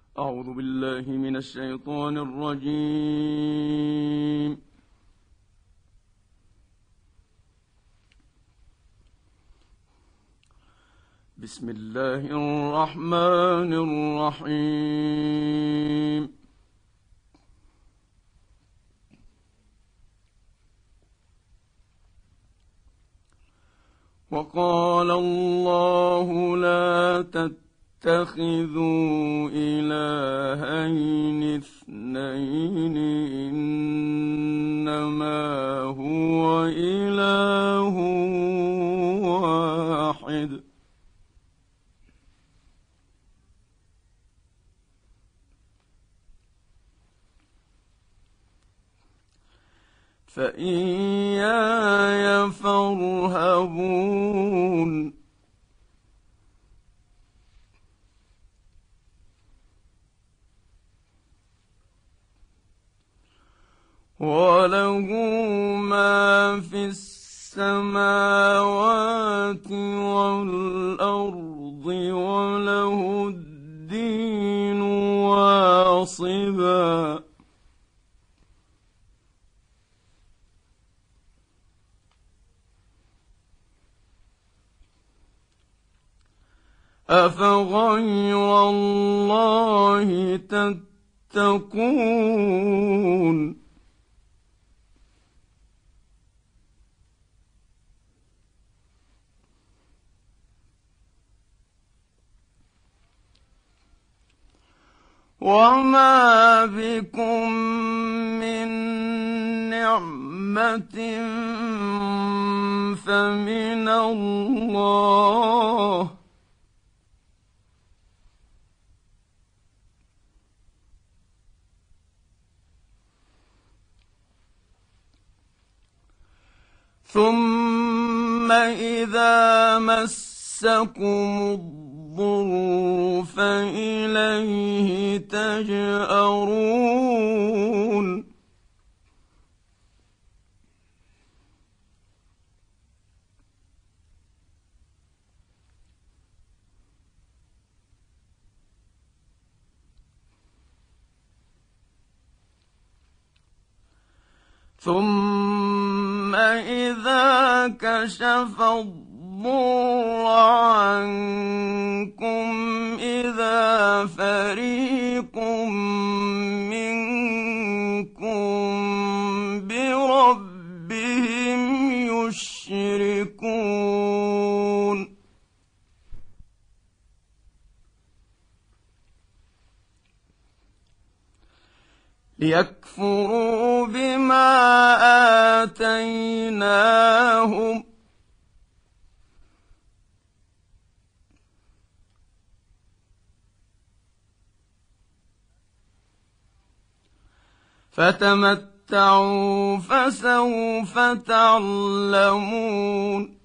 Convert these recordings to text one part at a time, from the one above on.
أعوذ بالله من الشيطان الرجيم. بسم الله الرحمن الرحيم. وقال الله لا تتخذوا إلهين اثنين إنما هو إله واحد فإياي فارهبون. وله ما في السماوات والأرض وله الدين واصبا. أفغير الله تتقون وما بكم من نعمة فمن الله ثم إذا مسكم الضر فإليه تجأرون. ثم إذا كشف الضر عنكم إذا فريق منكم بربهم يشركون. ليكفروا بما آتيناهم فتمتعوا فسوف تعلمون.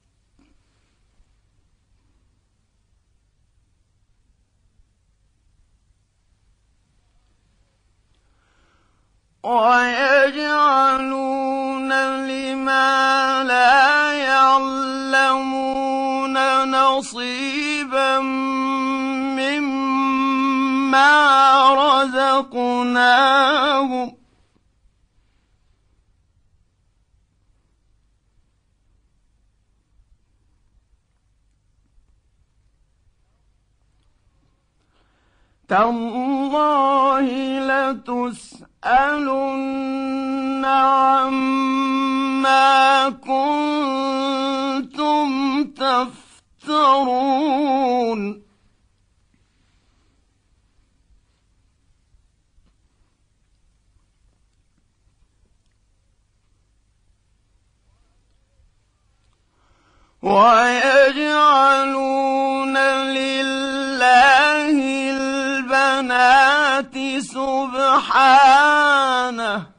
ويجعلون لما لا يعلمون نصيبا مما رزقناهم تالله لتسألن عما كنتم تفترون. ويجعلون لله البنات سبحانه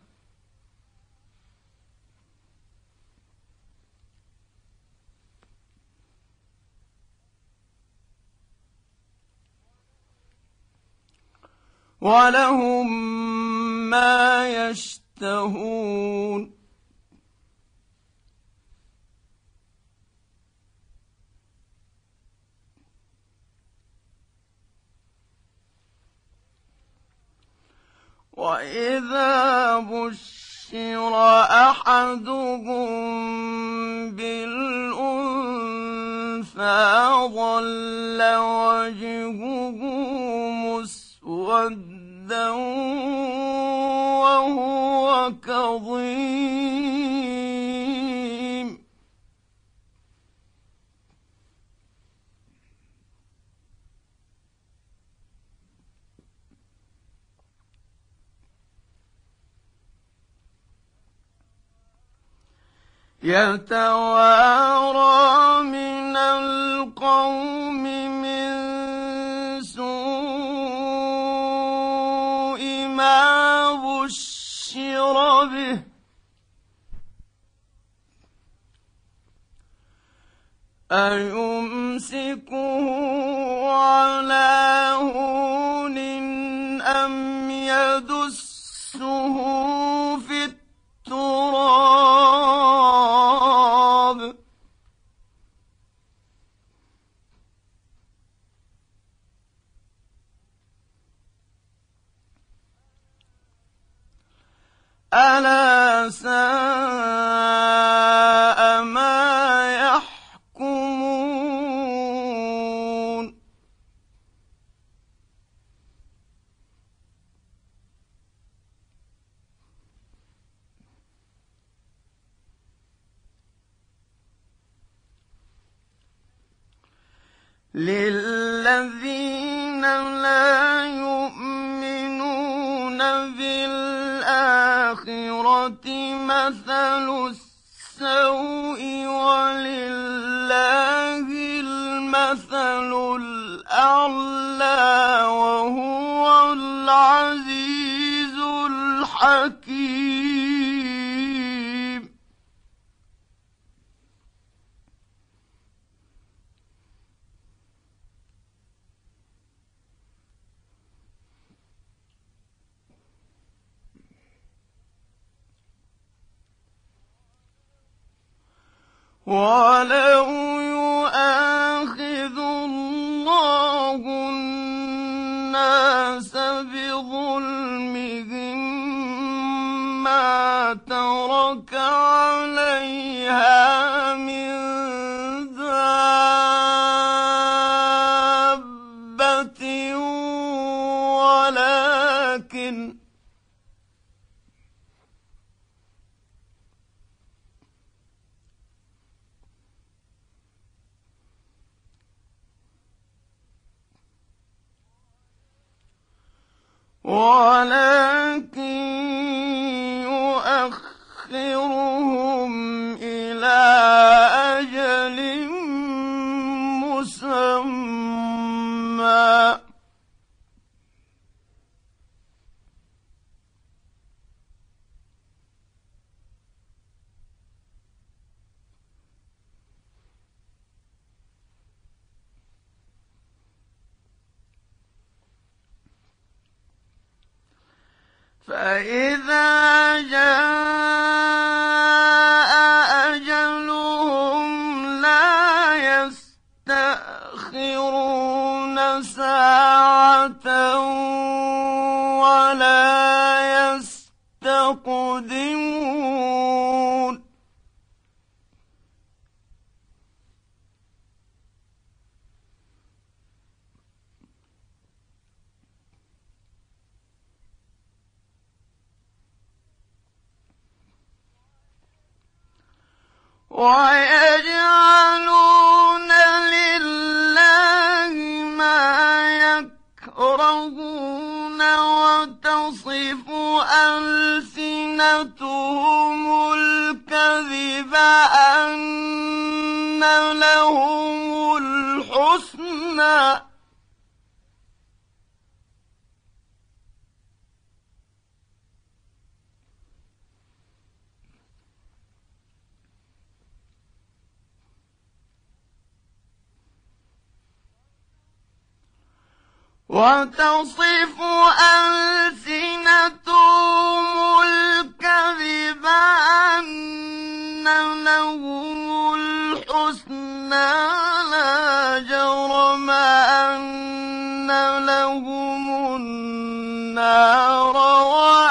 ولهم ما يشتهون. وإذا بشر أحدهم بالأنثى ظل وجهه مسودا وهو كظيم يتوارى من القوم من سوء ما بشر به أيمسكه على هون أم يدسه في التراب ألا ساء ما يحكمون للذين لا يؤمنون بالآخرة مثل السوء ولله المثل الأعلى وهو العزيز الحكيم ولو يؤاخذ الله الناس بظلمهم ما ترك عليها من دابة ولكن يؤخرهم إلى أجل مسمى فإذا جاء أجلهم لا يستأخرون ساعة ولا يستقدمون ويجعلون لله ما يكرهون وتصف ألسنتهم الكذب أن لهم الحسنى وتصف ألسنتهم الكذب أن لهم الحسنى لا جرم أن لهم النار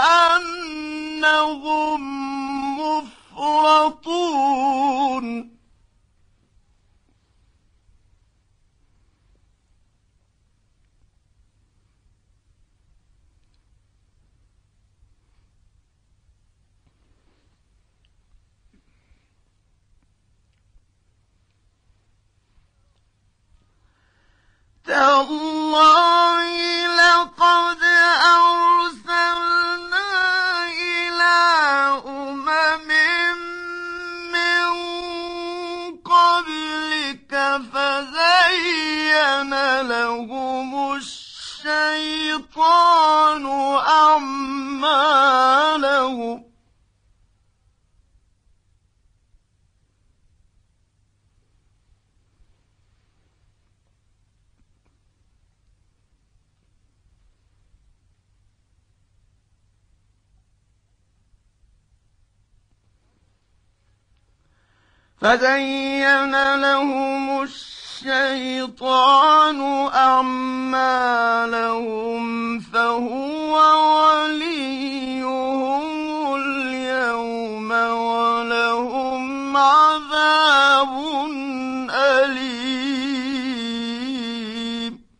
تالله لقد أرسلنا إلى أمم من قبلك فزين لهم الشيطان أعمالهم فهو وليهم اليوم ولهم عذاب أليم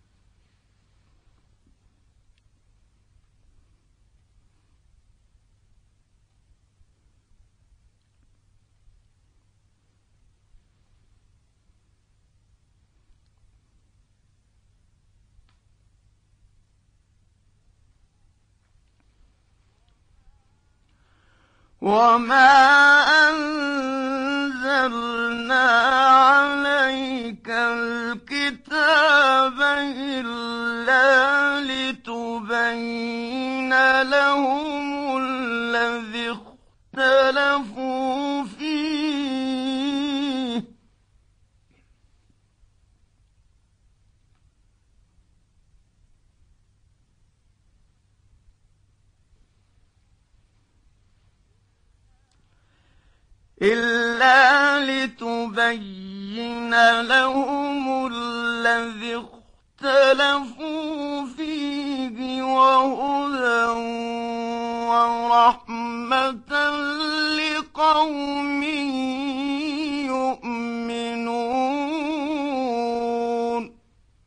وما أنزلنا عليك الكتاب إلا لتبين لهم الذي اختلفوا فيه وهدى ورحمة لقوم يؤمنون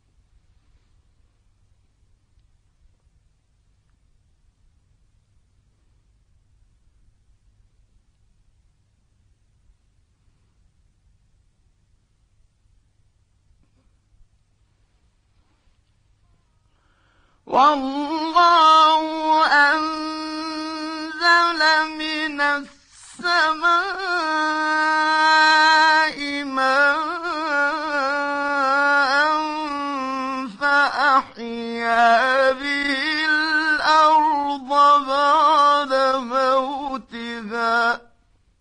والله أنزل من السماء ماء فأحيا به الأرض بعد موتها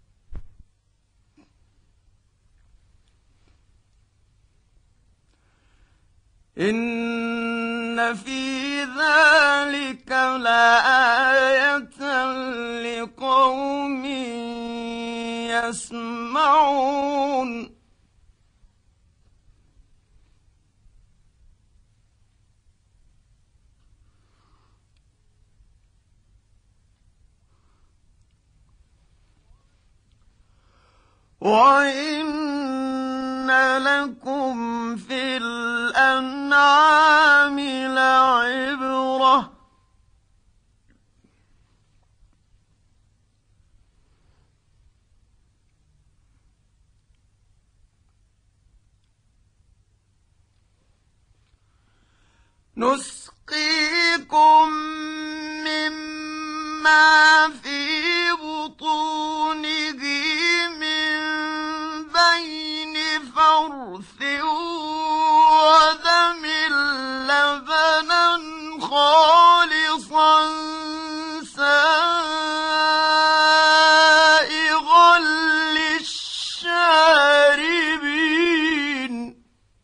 إن في ذلك لآية لقوم يسمعون وإن لكم في الأنعام لعبرة نسقيكم مما في بطونه من بين فرث ودم لبنا خالصا سائغا للشاربين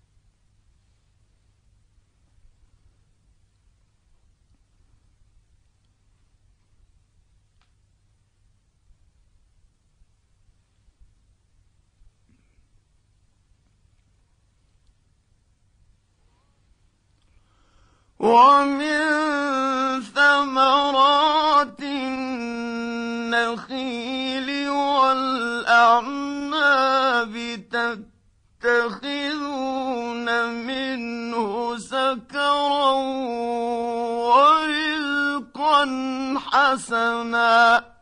ومن ثمرات النخيل والأعناب تتخذون منه سكرا ورزقا حسنا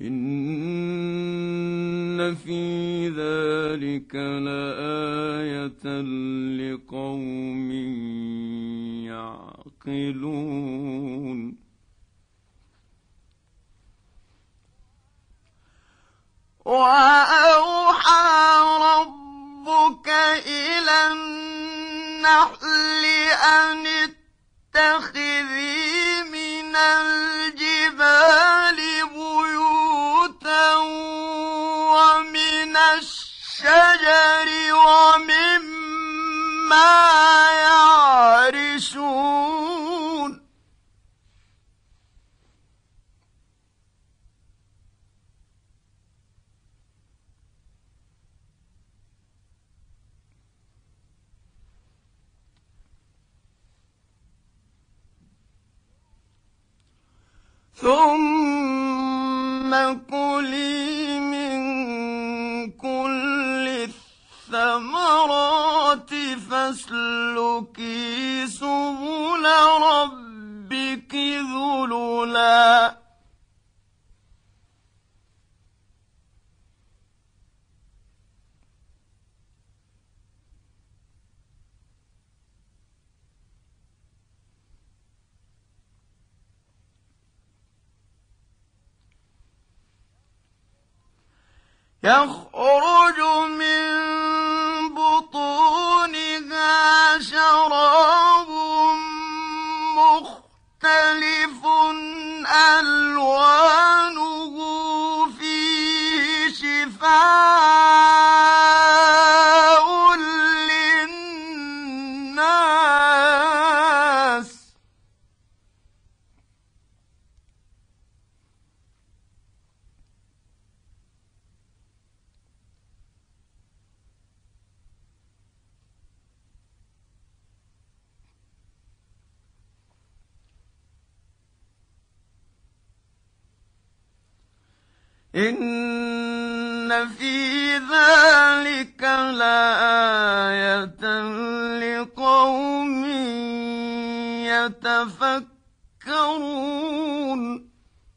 إن في ذلك لآية لقوم يعقلون وأوحى ربك إلى النحل أن اتخذي من الجبال بيوتا ومن الشجر ومما يعرشون ثم كلي من كل الثمرات فاسلكي سبل ربك ذللا يخرج من بطونها شراب مختلف ألوانه فيه شفاء للناس إن في ذلك لآية لقوم يتفكرون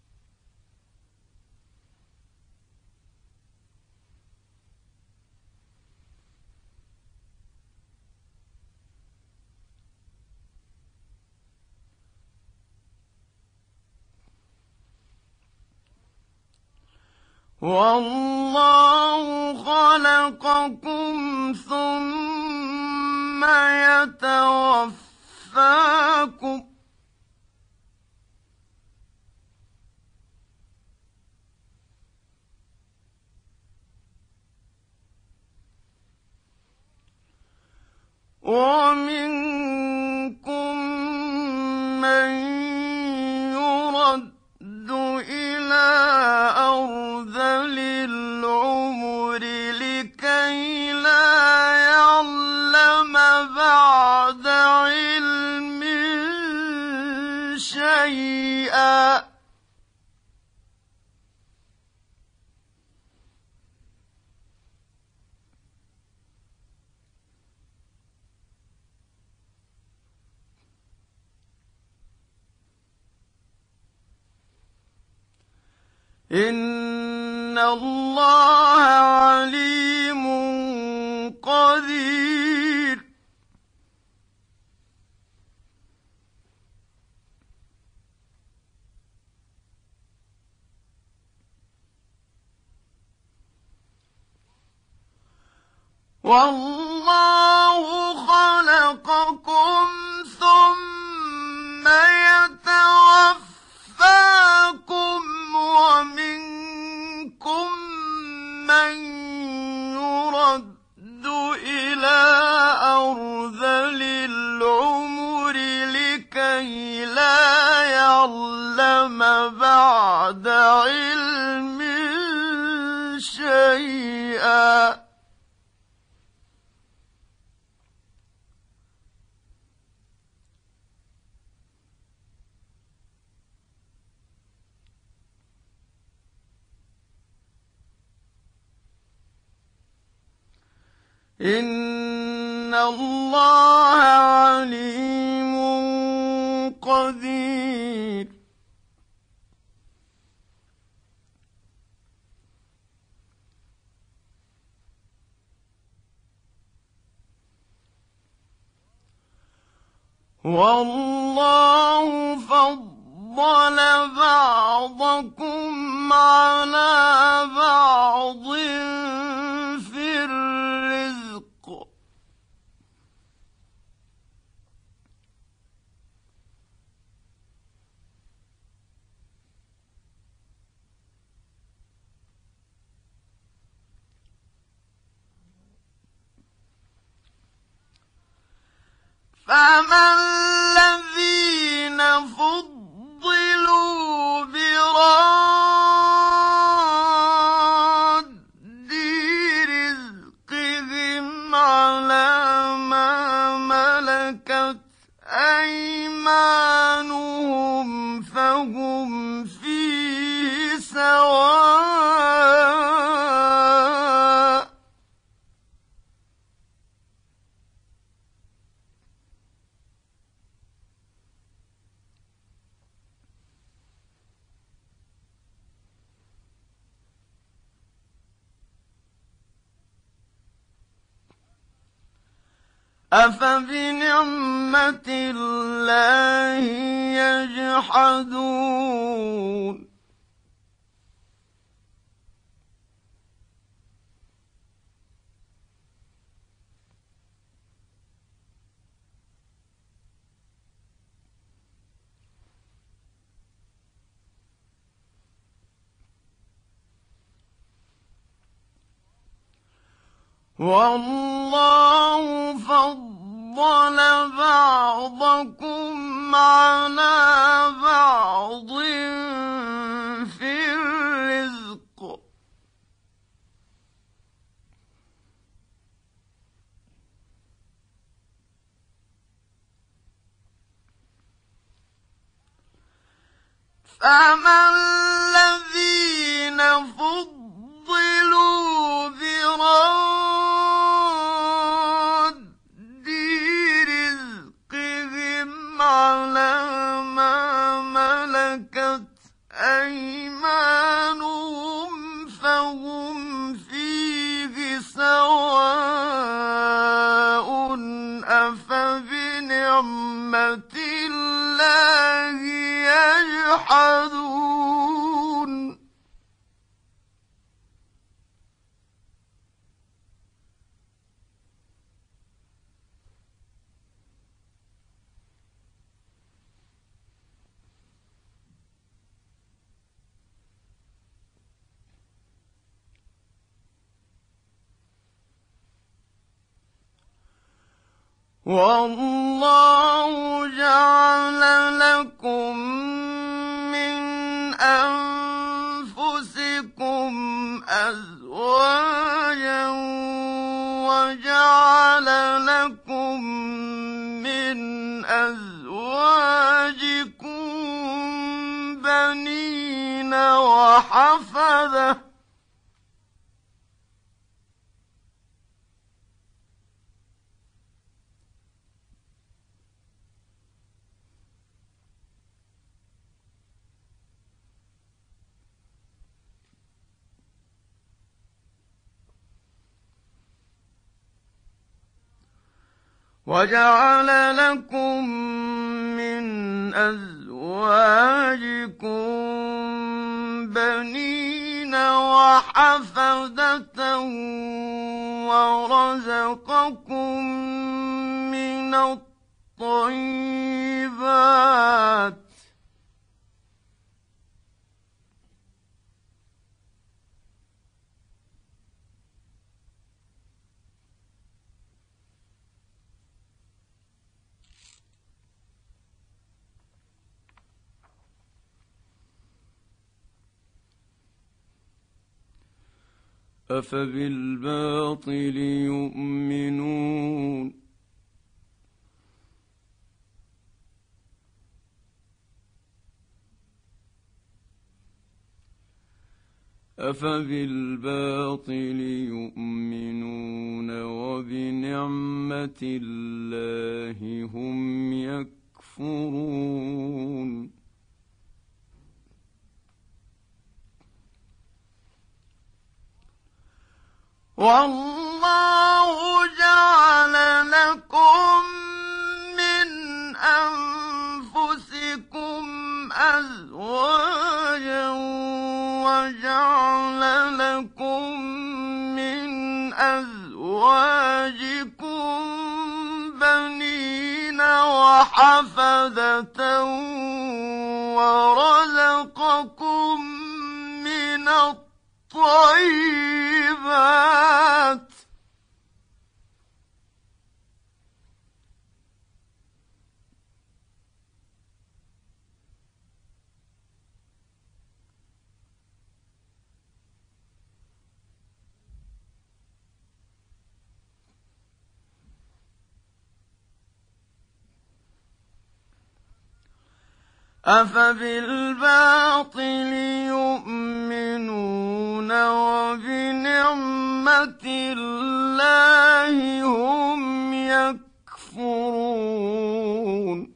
والله خلقكم ثم يتوفاكم ومنكم من يرد إلى أرذل العمر لكي لا يعلم بعد علم شيئا إن الله عليم قدير والله خلقكم ثم يتوفاكم ومنكم من يرد إلى أرذل العمر لكي لا يعلم بعد علم شيئا إن الله عليم قدير والله فضل بعضكم على بعض في الرزق فما الذين فضلوا براد رزقهم على ما ملكت أيمانهم فهم فيه سواء أفبنعمة الله يجحدون والله فضل بعضكم على بعض في الرزق فما الذين فضلوا براد رزقهم على ما ملكت أيمانهم فهم فيه سواء أفبنعمة الله يجحدون والله جعل لكم من أنفسكم أزواجا وجعل لكم من أزواجكم بنين وحفدة وجعل لكم من أزواجكم بنين وحفدة ورزقكم من الطيبات أفبالباطل يؤمنون أفبالباطل يؤمنون وبنعمة الله هم يكفرون والله جعل لكم من أنفسكم أزواجا وجعل لكم من أزواجكم بنين وحفدة ورزقكم من الطيبات أفبالباطل يؤمنون وبنعمة الله هم يكفرون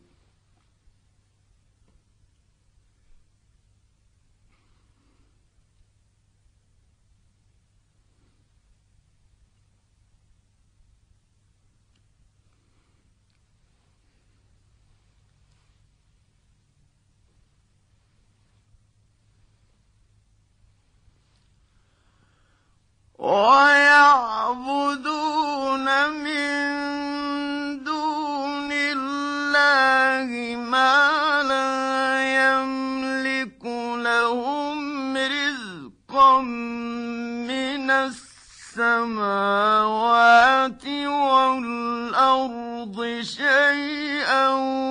ويعبدون من دون الله ما لا يملك لهم رزقا من السماوات والأرض شيئا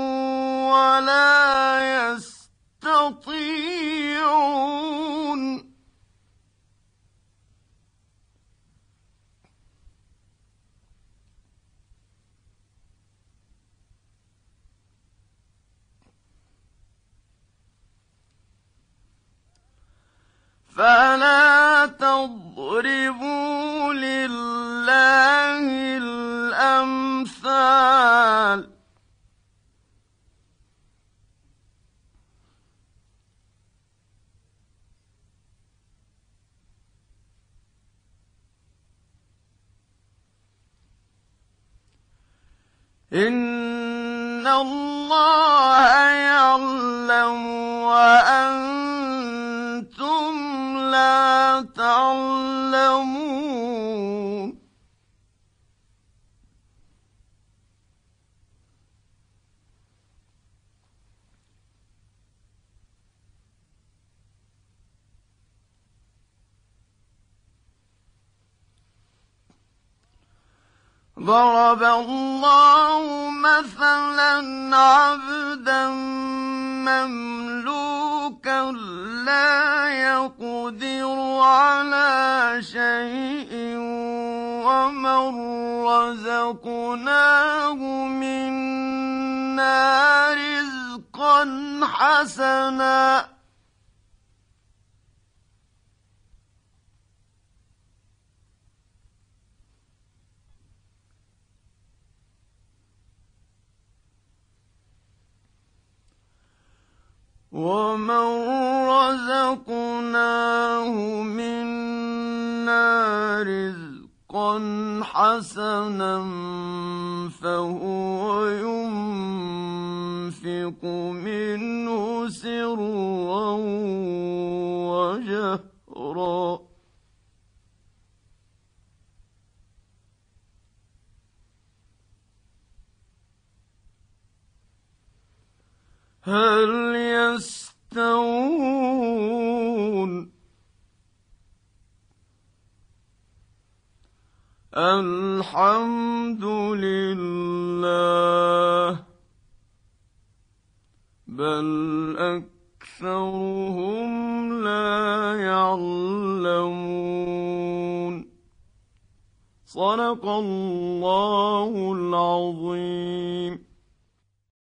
ولا يستطيعون فلا تضربوا لله الأمثال إن الله يعلم وأنتم لا تعلمون ضرب الله مثلا عبدا مملوكا لا يقدر على شيء ومن رزقناه منا رزقا حسنا ومن رزقناه منا رزقا حسنا فهو ينفق منه سرا وجهرا هل يستوون الحمد لله بل أكثرهم لا يعلمون صدق الله العظيم.